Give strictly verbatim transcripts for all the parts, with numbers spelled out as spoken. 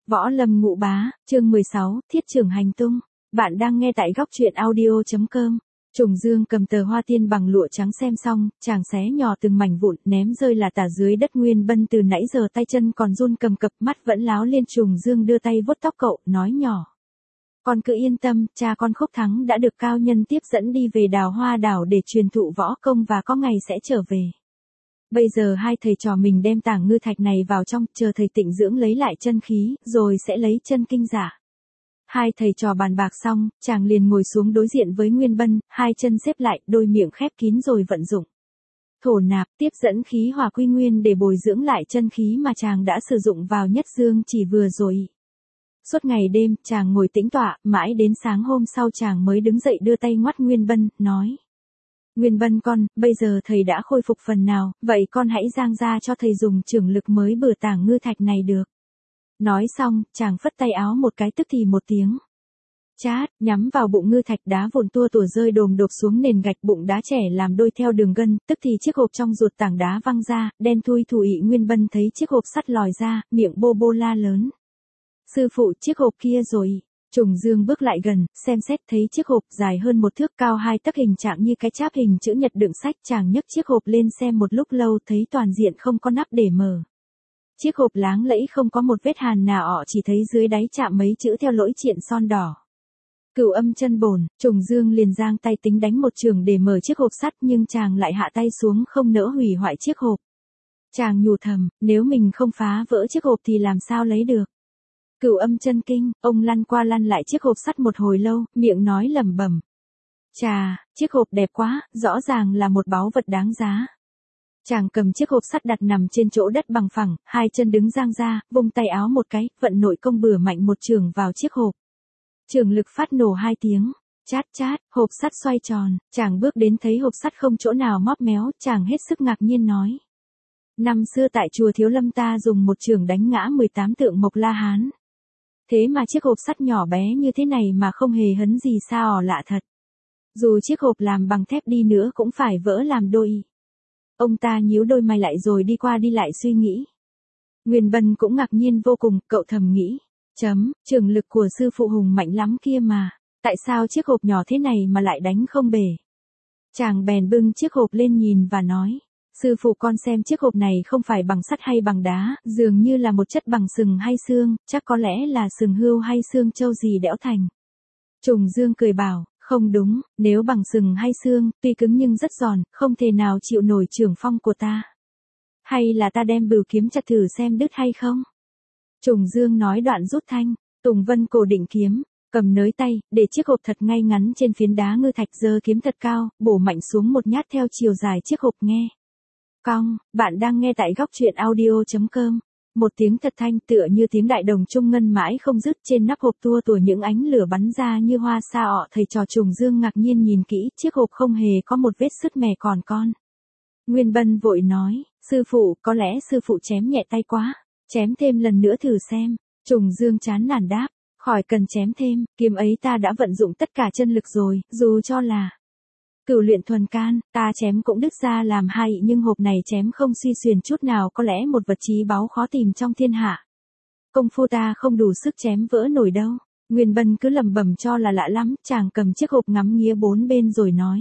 Võ Lâm Ngũ Bá, chương mười sáu, Thiết Trưởng Hành Tung. Bạn đang nghe tại góc truyện audio chấm com. Trùng Dương cầm tờ hoa tiên bằng lụa trắng xem xong, chàng xé nhỏ từng mảnh vụn, ném rơi là tả dưới đất. Nguyên Bân từ nãy giờ tay chân còn run cầm cập, mắt vẫn láo lên. Trùng Dương đưa tay vuốt tóc cậu, nói nhỏ: Con cứ yên tâm, cha con Khúc Thắng đã được cao nhân tiếp dẫn đi về Đào Hoa đảo để truyền thụ võ công và có ngày sẽ trở về. Bây giờ hai thầy trò mình đem tảng ngư thạch này vào trong, chờ thầy tịnh dưỡng lấy lại chân khí, rồi sẽ lấy chân kinh giả. Hai thầy trò bàn bạc xong, chàng liền ngồi xuống đối diện với Nguyên Bân, hai chân xếp lại, đôi miệng khép kín rồi vận dụng thổ nạp, tiếp dẫn khí hỏa quy nguyên để bồi dưỡng lại chân khí mà chàng đã sử dụng vào nhất dương chỉ vừa rồi. Suốt ngày đêm, chàng ngồi tĩnh tọa, mãi đến sáng hôm sau chàng mới đứng dậy đưa tay ngoắt Nguyên Bân, nói: Nguyên Bân con, bây giờ thầy đã khôi phục phần nào, vậy con hãy giang ra cho thầy dùng trưởng lực mới bừa tảng ngư thạch này được. Nói xong, chàng phất tay áo một cái, tức thì một tiếng chát, nhắm vào bụng ngư thạch, đá vụn tua tủa rơi đồm đột xuống nền gạch. Bụng đá trẻ làm đôi theo đường gân, tức thì chiếc hộp trong ruột tảng đá văng ra, đen thui thủi. Nguyên Bân thấy chiếc hộp sắt lòi ra, miệng bô bô la lớn: Sư phụ, chiếc hộp kia rồi. Trùng Dương bước lại gần, xem xét thấy chiếc hộp dài hơn một thước, cao hai tấc, hình trạng như cái cháp hình chữ nhật đựng sách. Chàng nhấc chiếc hộp lên xem một lúc lâu, thấy toàn diện không có nắp để mở. Chiếc hộp láng lẫy, không có một vết hàn nào ọ, chỉ thấy dưới đáy chạm mấy chữ theo lỗi triện son đỏ: Cửu Âm Chân Bổn. Trùng Dương liền giang tay tính đánh một chưởng để mở chiếc hộp sắt, nhưng chàng lại hạ tay xuống, không nỡ hủy hoại chiếc hộp. Chàng nhủ thầm, nếu mình không phá vỡ chiếc hộp thì làm sao lấy được Cửu Âm Chân Kinh. Ông lăn qua lăn lại chiếc hộp sắt một hồi lâu, miệng nói lẩm bẩm: Chà, chiếc hộp đẹp quá, rõ ràng là một báu vật đáng giá. Chàng cầm chiếc hộp sắt đặt nằm trên chỗ đất bằng phẳng, hai chân đứng giang ra, vung tay áo một cái, vận nội công bừa mạnh một chưởng vào chiếc hộp. Chưởng lực phát nổ hai tiếng, chát chát, hộp sắt xoay tròn. Chàng bước đến thấy hộp sắt không chỗ nào móp méo, chàng hết sức ngạc nhiên nói: Năm xưa tại chùa Thiếu Lâm ta dùng một chưởng đánh ngã mười tám tượng Mộc La Hán. Thế mà chiếc hộp sắt nhỏ bé như thế này mà không hề hấn gì, sao lạ thật. Dù chiếc hộp làm bằng thép đi nữa cũng phải vỡ làm đôi. Ông ta nhíu đôi mày lại rồi đi qua đi lại suy nghĩ. Nguyên Bân cũng ngạc nhiên vô cùng, cậu thầm nghĩ: Chấm, trường lực của sư phụ hùng mạnh lắm kia mà, tại sao chiếc hộp nhỏ thế này mà lại đánh không bể. Chàng bèn bưng chiếc hộp lên nhìn và nói: Sư phụ, con xem chiếc hộp này không phải bằng sắt hay bằng đá, dường như là một chất bằng sừng hay xương, chắc có lẽ là sừng hươu hay xương trâu gì đẽo thành. Trùng Dương cười bảo: Không đúng, nếu bằng sừng hay xương, tuy cứng nhưng rất giòn, không thể nào chịu nổi chưởng phong của ta. Hay là ta đem bửu kiếm chặt thử xem đứt hay không? Trùng Dương nói đoạn rút thanh Tùng Vân Cổ Định kiếm, cầm nới tay, để chiếc hộp thật ngay ngắn trên phiến đá ngư thạch, giơ kiếm thật cao, bổ mạnh xuống một nhát theo chiều dài chiếc hộp. Nghe cong, bạn đang nghe tại góc truyện audio chấm com. Một tiếng thật thanh, tựa như tiếng đại đồng trung ngân mãi không dứt. Trên nắp hộp tua tủa những ánh lửa bắn ra như hoa sa ọ. Thầy trò Trùng Dương ngạc nhiên nhìn kỹ, chiếc hộp không hề có một vết sứt mẻ còn con. Nguyên Bân vội nói: Sư phụ, có lẽ sư phụ chém nhẹ tay quá, chém thêm lần nữa thử xem. Trùng Dương chán nản đáp: Khỏi cần chém thêm, kiếm ấy ta đã vận dụng tất cả chân lực rồi, dù cho là Cửu Luyện Thuần Can, ta chém cũng đứt ra làm hai, nhưng hộp này chém không suy xuyển chút nào, có lẽ một vật chí báu khó tìm trong thiên hạ. Công phu ta không đủ sức chém vỡ nổi đâu. Nguyên Bân cứ lẩm bẩm cho là lạ lắm, chàng cầm chiếc hộp ngắm nghía bốn bên rồi nói: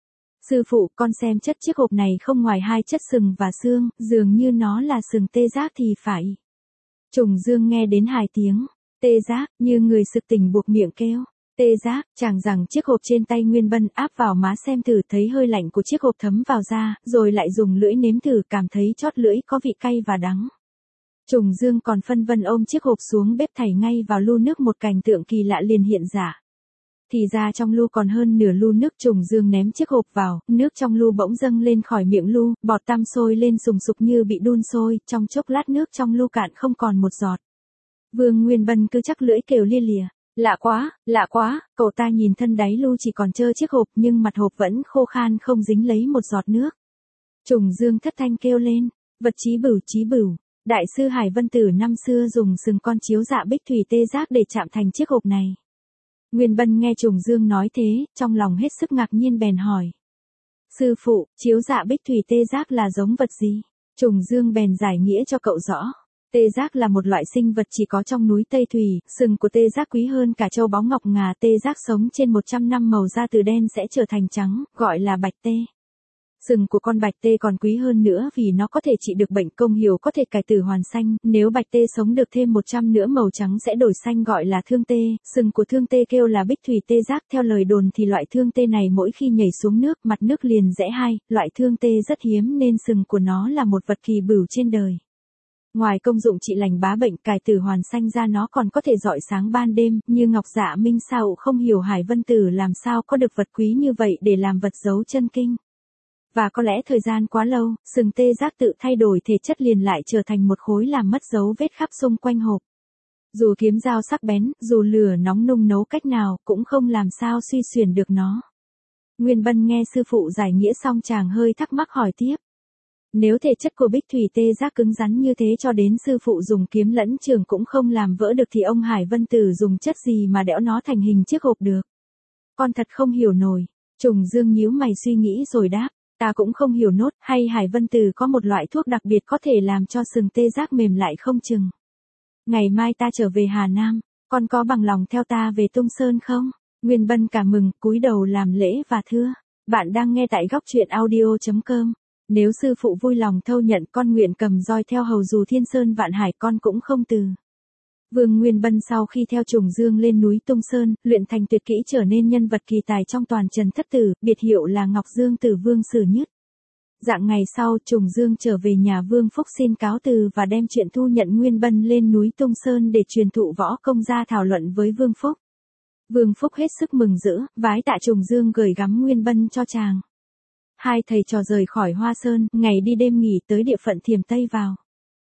Sư phụ, con xem chất chiếc hộp này không ngoài hai chất sừng và xương, dường như nó là sừng tê giác thì phải. Trùng Dương nghe đến hai tiếng tê giác, như người sực tỉnh buộc miệng kêu: Tê giác. Chàng rằng chiếc hộp trên tay Nguyên Bân, áp vào má xem thử, thấy hơi lạnh của chiếc hộp thấm vào da, rồi lại dùng lưỡi nếm thử, cảm thấy chót lưỡi có vị cay và đắng. Trùng Dương còn phân vân ôm chiếc hộp xuống bếp thảy ngay vào lu nước, một cảnh tượng kỳ lạ liền hiện ra. Thì ra trong lu còn hơn nửa lu nước. Trùng Dương ném chiếc hộp vào, nước trong lu bỗng dâng lên khỏi miệng lu, bọt tăm sôi lên sùng sục như bị đun sôi, trong chốc lát nước trong lu cạn không còn một giọt. Vương Nguyên Bân cứ chắc lưỡi kêu lia lìa: Lạ quá, lạ quá. Cậu ta nhìn thân đáy lu chỉ còn trơ chiếc hộp, nhưng mặt hộp vẫn khô khan, không dính lấy một giọt nước. Trùng Dương thất thanh kêu lên: Vật chí bửu, chí bửu. Đại sư Hải Vân Tử năm xưa dùng sừng con chiếu dạ bích thủy tê giác để chạm thành chiếc hộp này. Nguyên Bân nghe Trùng Dương nói thế, trong lòng hết sức ngạc nhiên bèn hỏi: Sư phụ, chiếu dạ bích thủy tê giác là giống vật gì? Trùng Dương bèn giải nghĩa cho cậu rõ. Tê giác là một loại sinh vật chỉ có trong núi Tây Thủy, sừng của tê giác quý hơn cả châu báu ngọc ngà. Tê giác sống trên một trăm năm, màu da từ đen sẽ trở thành trắng, gọi là bạch tê. Sừng của con bạch tê còn quý hơn nữa vì nó có thể trị được bệnh, công hiệu có thể cải tử hoàn sanh. Nếu bạch tê sống được thêm một trăm nữa, màu trắng sẽ đổi xanh, gọi là thương tê. Sừng của thương tê kêu là bích thủy tê giác. Theo lời đồn thì loại thương tê này mỗi khi nhảy xuống nước, mặt nước liền rẽ hai. Loại thương tê rất hiếm nên sừng của nó là một vật kỳ bửu trên đời. Ngoài công dụng trị lành bá bệnh, cải tử hoàn sanh ra, nó còn có thể rọi sáng ban đêm. Như Ngọc Dạ Minh sao không hiểu Hải Vân Tử làm sao có được vật quý như vậy để làm vật giấu chân kinh. Và có lẽ thời gian quá lâu, sừng tê giác tự thay đổi thể chất liền lại trở thành một khối làm mất dấu vết khắp xung quanh hộp. Dù kiếm dao sắc bén, dù lửa nóng nung nấu cách nào, cũng không làm sao suy xuyển được nó. Nguyên Bân nghe sư phụ giải nghĩa xong, chàng hơi thắc mắc hỏi tiếp. Nếu thể chất của bích thủy tê giác cứng rắn như thế, cho đến sư phụ dùng kiếm lẫn trường cũng không làm vỡ được, thì ông Hải Vân Tử dùng chất gì mà đẽo nó thành hình chiếc hộp được? Con thật không hiểu nổi. Trùng Dương nhíu mày suy nghĩ rồi đáp. Ta cũng không hiểu nốt, hay Hải Vân Tử có một loại thuốc đặc biệt có thể làm cho sừng tê giác mềm lại không chừng. Ngày mai ta trở về Hà Nam, con có bằng lòng theo ta về Tung Sơn không? Nguyên Bân cảm mừng, cúi đầu làm lễ và thưa. Bạn đang nghe tại góc truyện audio chấm com. Nếu sư phụ vui lòng thâu nhận, con nguyện cầm roi theo hầu dù thiên sơn vạn hải, con cũng không từ. Vương Nguyên Bân sau khi theo Trùng Dương lên núi Tung Sơn, luyện thành tuyệt kỹ, trở nên nhân vật kỳ tài trong toàn Trần Thất Tử, biệt hiệu là Ngọc Dương Tử Vương Sử Nhất. Dạng ngày sau, Trùng Dương trở về nhà Vương Phúc xin cáo từ và đem chuyện thu nhận Nguyên Bân lên núi Tung Sơn để truyền thụ võ công ra thảo luận với Vương Phúc. Vương Phúc hết sức mừng rỡ, vái tạ Trùng Dương gửi gắm Nguyên Bân cho chàng. Hai thầy trò rời khỏi Hoa Sơn, ngày đi đêm nghỉ tới địa phận Thiểm Tây vào.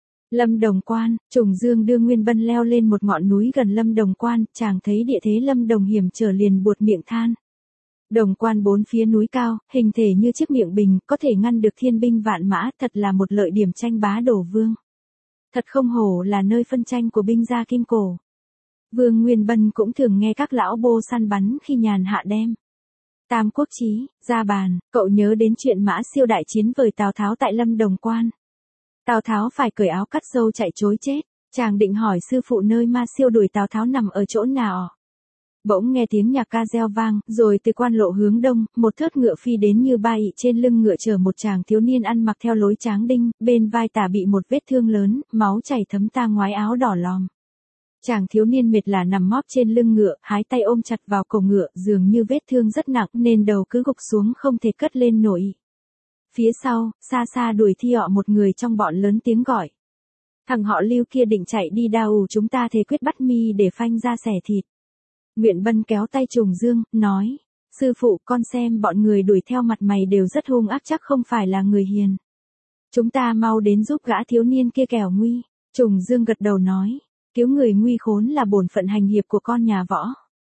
Lâm Đồng Quan, Trùng Dương đưa Nguyên Bân leo lên một ngọn núi gần Lâm Đồng Quan, chàng thấy địa thế Lâm Đồng hiểm trở liền buột miệng than. Đồng Quan bốn phía núi cao, hình thể như chiếc miệng bình, có thể ngăn được thiên binh vạn mã, thật là một lợi điểm tranh bá đổ vương. Thật không hổ là nơi phân tranh của binh gia Kim Cổ. Vương Nguyên Bân cũng thường nghe các lão bô săn bắn khi nhàn hạ đêm. Tam Quốc Chí, ra bàn, cậu nhớ đến chuyện Mã Siêu đại chiến với Tào Tháo tại Lâm Đồng Quan. Tào Tháo phải cởi áo cắt râu chạy trối chết, chàng định hỏi sư phụ nơi Ma Siêu đuổi Tào Tháo nằm ở chỗ nào. Bỗng nghe tiếng nhạc ca reo vang, rồi từ quan lộ hướng đông, một thớt ngựa phi đến như bay, trên lưng ngựa chở một chàng thiếu niên ăn mặc theo lối Tráng Đinh, bên vai tả bị một vết thương lớn, máu chảy thấm ta ngoái áo đỏ lòm. Chàng thiếu niên mệt lả nằm móp trên lưng ngựa, hai tay ôm chặt vào cổ ngựa, dường như vết thương rất nặng nên đầu cứ gục xuống không thể cất lên nổi. Phía sau, xa xa đuổi theo một người trong bọn lớn tiếng gọi. Thằng họ Lưu kia định chạy đi đao, chúng ta thề quyết bắt mi để phanh ra xẻ thịt. Nguyễn Bân kéo tay Trùng Dương, nói. Sư phụ, con xem bọn người đuổi theo mặt mày đều rất hung ác, chắc không phải là người hiền. Chúng ta mau đến giúp gã thiếu niên kia kẻo nguy. Trùng Dương gật đầu nói. Cứu người nguy khốn là bổn phận hành hiệp của con nhà võ.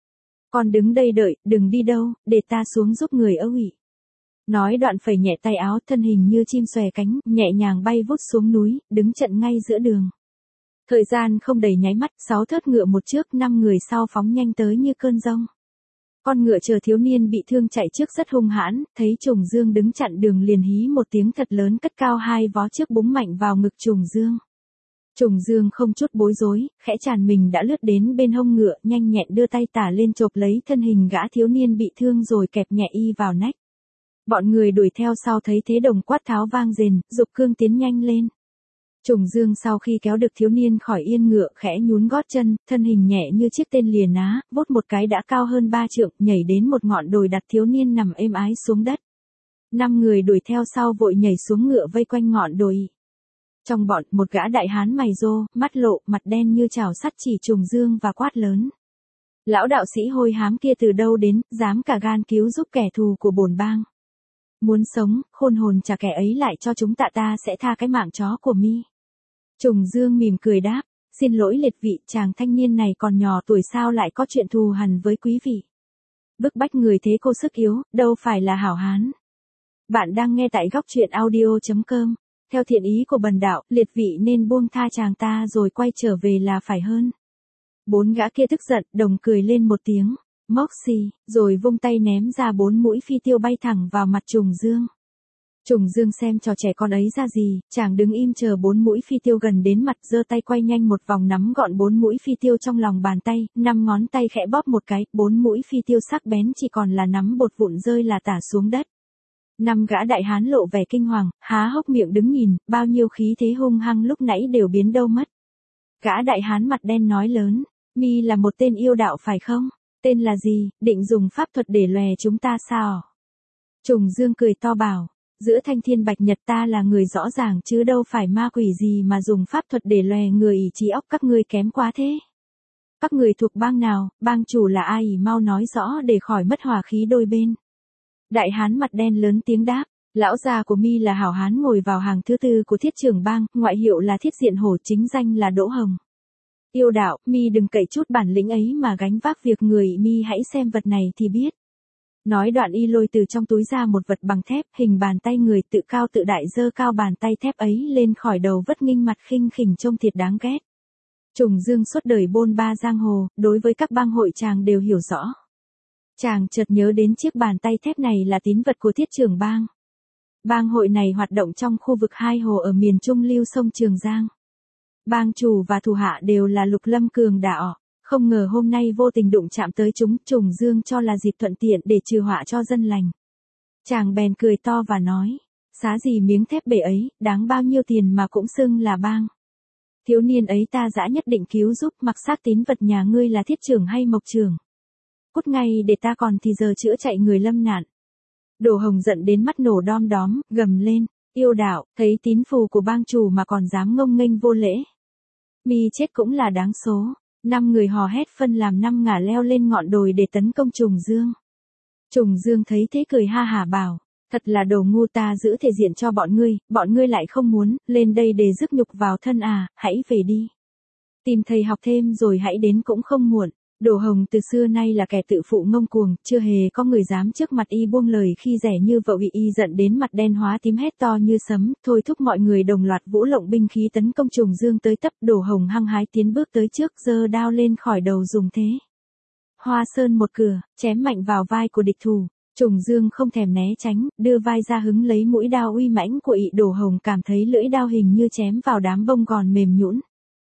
Con đứng đây đợi, đừng đi đâu, để ta xuống giúp người ơ ủy. Nói đoạn phẩy nhẹ tay áo, thân hình như chim xòe cánh, nhẹ nhàng bay vút xuống núi, đứng chặn ngay giữa đường. Thời gian không đầy nháy mắt, sáu thớt ngựa một trước, năm người sau phóng nhanh tới như cơn giông. Con ngựa chờ thiếu niên bị thương chạy trước rất hung hãn, thấy Trùng Dương đứng chặn đường liền hí một tiếng thật lớn, cất cao hai vó trước búng mạnh vào ngực Trùng Dương. Trùng Dương không chút bối rối, khẽ tràn mình đã lướt đến bên hông ngựa, nhanh nhẹn đưa tay tả lên chộp lấy thân hình gã thiếu niên bị thương rồi kẹp nhẹ y vào nách. Bọn người đuổi theo sau thấy thế đồng quát tháo vang rền, giục cương tiến nhanh lên. Trùng Dương sau khi kéo được thiếu niên khỏi yên ngựa, khẽ nhún gót chân, thân hình nhẹ như chiếc tên lìa ná, vút một cái đã cao hơn ba trượng, nhảy đến một ngọn đồi đặt thiếu niên nằm êm ái xuống đất. Năm người đuổi theo sau vội nhảy xuống ngựa vây quanh ngọn đồi. Trong bọn, một gã đại hán mày rô, mắt lộ, mặt đen như chảo sắt chỉ Trùng Dương và quát lớn. Lão đạo sĩ hôi hám kia từ đâu đến, dám cả gan cứu giúp kẻ thù của bổn bang. Muốn sống, khôn hồn trả kẻ ấy lại cho chúng tạ, ta sẽ tha cái mạng chó của mi. Trùng Dương mỉm cười đáp, xin lỗi liệt vị, chàng thanh niên này còn nhỏ tuổi sao lại có chuyện thù hằn với quý vị. Bức bách người thế cô sức yếu, đâu phải là hảo hán. Bạn đang nghe tại góc truyện audio chấm com. Theo thiện ý của bần đạo, liệt vị nên buông tha chàng ta rồi quay trở về là phải hơn. Bốn gã kia tức giận, đồng cười lên một tiếng, móc xì, rồi vung tay ném ra bốn mũi phi tiêu bay thẳng vào mặt Trùng Dương. Trùng Dương xem trò trẻ con ấy ra gì, chàng đứng im chờ bốn mũi phi tiêu gần đến mặt, giơ tay quay nhanh một vòng nắm gọn bốn mũi phi tiêu trong lòng bàn tay, năm ngón tay khẽ bóp một cái, bốn mũi phi tiêu sắc bén chỉ còn là nắm bột vụn rơi là tả xuống đất. Năm gã đại hán lộ vẻ kinh hoàng, há hốc miệng đứng nhìn, bao nhiêu khí thế hung hăng lúc nãy đều biến đâu mất. Gã đại hán mặt đen nói lớn, mi là một tên yêu đạo phải không? Tên là gì, định dùng pháp thuật để lòe chúng ta sao? Trùng Dương cười to bảo, giữa thanh thiên bạch nhật ta là người rõ ràng chứ đâu phải ma quỷ gì mà dùng pháp thuật để lòe người, ý trí óc các ngươi kém quá thế. Các người thuộc bang nào, bang chủ là ai, mau nói rõ để khỏi mất hòa khí đôi bên. Đại hán mặt đen lớn tiếng đáp, lão già của mi là hảo hán ngồi vào hàng thứ tư của thiết trưởng bang, ngoại hiệu là thiết diện hổ, chính danh là Đỗ Hồng. Yêu đạo, mi đừng cậy chút bản lĩnh ấy mà gánh vác việc người, mi hãy xem vật này thì biết. Nói đoạn y lôi từ trong túi ra một vật bằng thép, hình bàn tay người, tự cao tự đại, giơ cao bàn tay thép ấy lên khỏi đầu vất nghinh mặt khinh khỉnh trông thiệt đáng ghét. Trùng Dương suốt đời bôn ba giang hồ, đối với các bang hội chàng đều hiểu rõ. Chàng chợt nhớ đến chiếc bàn tay thép này là tín vật của thiết trưởng bang. Bang hội này hoạt động trong khu vực hai hồ ở miền trung lưu sông Trường Giang. Bang chủ và thủ hạ đều là lục lâm cường đạo, không ngờ hôm nay vô tình đụng chạm tới chúng, Trùng Dương cho là dịp thuận tiện để trừ họa cho dân lành. Chàng bèn cười to và nói, xá gì miếng thép bể ấy, đáng bao nhiêu tiền mà cũng xưng là bang. Thiếu niên ấy ta dã nhất định cứu giúp, mặc xác tín vật nhà ngươi là thiết trưởng hay mộc trưởng. Cút ngay để ta còn thì giờ chữa chạy người lâm nạn. Đỗ Hồng giận đến mắt nổ đom đóm, gầm lên, yêu đạo, thấy tín phù của bang chủ mà còn dám ngông nghênh vô lễ. Mi chết cũng là đáng số. Năm người hò hét phân làm năm ngả leo lên ngọn đồi để tấn công Trùng Dương. Trùng Dương thấy thế cười ha hả bảo, thật là đồ ngu, ta giữ thể diện cho bọn ngươi, bọn ngươi lại không muốn, lên đây để rước nhục vào thân à, hãy về đi. Tìm thầy học thêm rồi hãy đến cũng không muộn. Đỗ Hồng từ xưa nay là kẻ tự phụ ngông cuồng, chưa hề có người dám trước mặt y buông lời khi rẻ như vợ, bị y giận đến mặt đen hóa tím hét to như sấm, thôi thúc mọi người đồng loạt vũ lộng binh khí tấn công Trùng Dương tới tấp. Đỗ Hồng hăng hái tiến bước tới trước, giơ đao lên khỏi đầu dùng thế Hoa Sơn một cửa, chém mạnh vào vai của địch thủ. Trùng Dương không thèm né tránh, đưa vai ra hứng lấy mũi đao uy mãnh của y. Đỗ Hồng cảm thấy lưỡi đao hình như chém vào đám bông gòn mềm nhũn.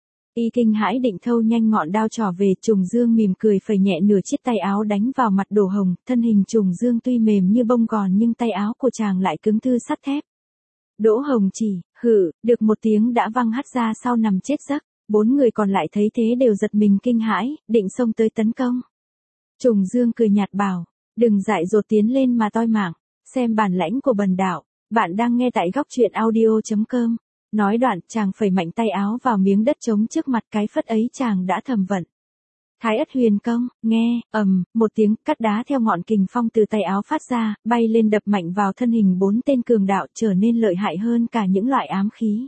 Y kinh hãi định thâu nhanh ngọn đao trỏ về, Trùng Dương mỉm cười phẩy nhẹ nửa chiếc tay áo đánh vào mặt Đỗ Hồng, thân hình Trùng Dương tuy mềm như bông gòn nhưng tay áo của chàng lại cứng thư sắt thép. Đỗ Hồng chỉ, hử, được một tiếng đã văng hắt ra sau nằm chết giấc, bốn người còn lại thấy thế đều giật mình kinh hãi, định xông tới tấn công. Trùng Dương cười nhạt bảo, đừng dại dột tiến lên mà toi mạng, xem bản lãnh của bần đạo, bạn đang nghe tại góc truyện audio chấm com. Nói đoạn, chàng phẩy mạnh tay áo vào miếng đất trống trước mặt, cái phất ấy chàng đã thầm vận. Thái Ất Huyền Công, nghe, ầm, một tiếng, cắt đá theo ngọn kình phong từ tay áo phát ra, bay lên đập mạnh vào thân hình bốn tên cường đạo, trở nên lợi hại hơn cả những loại ám khí.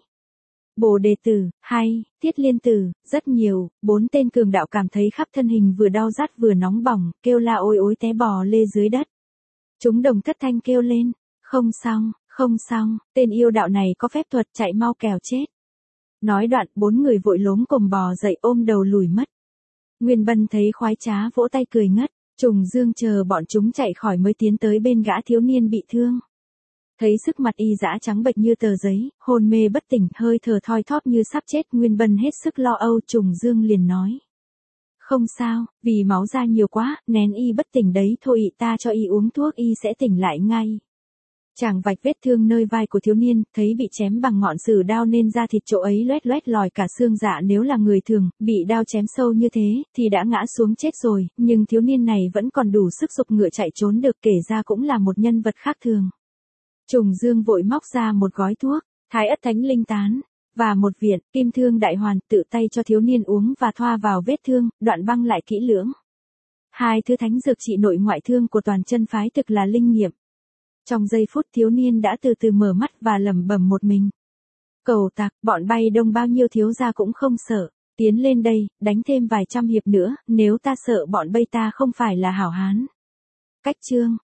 Bồ Đề Tử, hay, Thiết Liên Tử, rất nhiều, bốn tên cường đạo cảm thấy khắp thân hình vừa đau rát vừa nóng bỏng, kêu la ôi ối té bò lê dưới đất. Chúng đồng thất thanh kêu lên, không xong. Không xong, tên yêu đạo này có phép thuật, chạy mau kẻo chết. Nói đoạn, bốn người vội lốm cồm bò dậy ôm đầu lùi mất. Nguyên Bân thấy khoái trá vỗ tay cười ngất, Trùng Dương chờ bọn chúng chạy khỏi mới tiến tới bên gã thiếu niên bị thương. Thấy sức mặt y dã trắng bệch như tờ giấy, hôn mê bất tỉnh, hơi thở thoi thóp như sắp chết, Nguyên Bân hết sức lo âu. Trùng Dương liền nói, không sao, vì máu ra nhiều quá, nén y bất tỉnh đấy thôi, ta cho y uống thuốc y sẽ tỉnh lại ngay. Chàng vạch vết thương nơi vai của thiếu niên, thấy bị chém bằng ngọn sử đao nên da thịt chỗ ấy loét loét lòi cả xương dạ, nếu là người thường, bị đao chém sâu như thế, thì đã ngã xuống chết rồi, nhưng thiếu niên này vẫn còn đủ sức giục ngựa chạy trốn được, kể ra cũng là một nhân vật khác thường. Trùng Dương vội móc ra một gói thuốc, Thái Ất Thánh Linh Tán, và một viện, Kim Thương Đại Hoàn, tự tay cho thiếu niên uống và thoa vào vết thương, đoạn băng lại kỹ lưỡng. Hai thứ thánh dược trị nội ngoại thương của toàn chân phái thực là linh nghiệm. Trong giây phút thiếu niên đã từ từ mở mắt và lẩm bẩm một mình. Cầu tặc, bọn bay đông bao nhiêu thiếu gia cũng không sợ, tiến lên đây, đánh thêm vài trăm hiệp nữa, nếu ta sợ bọn bay ta không phải là hảo hán. Cách chương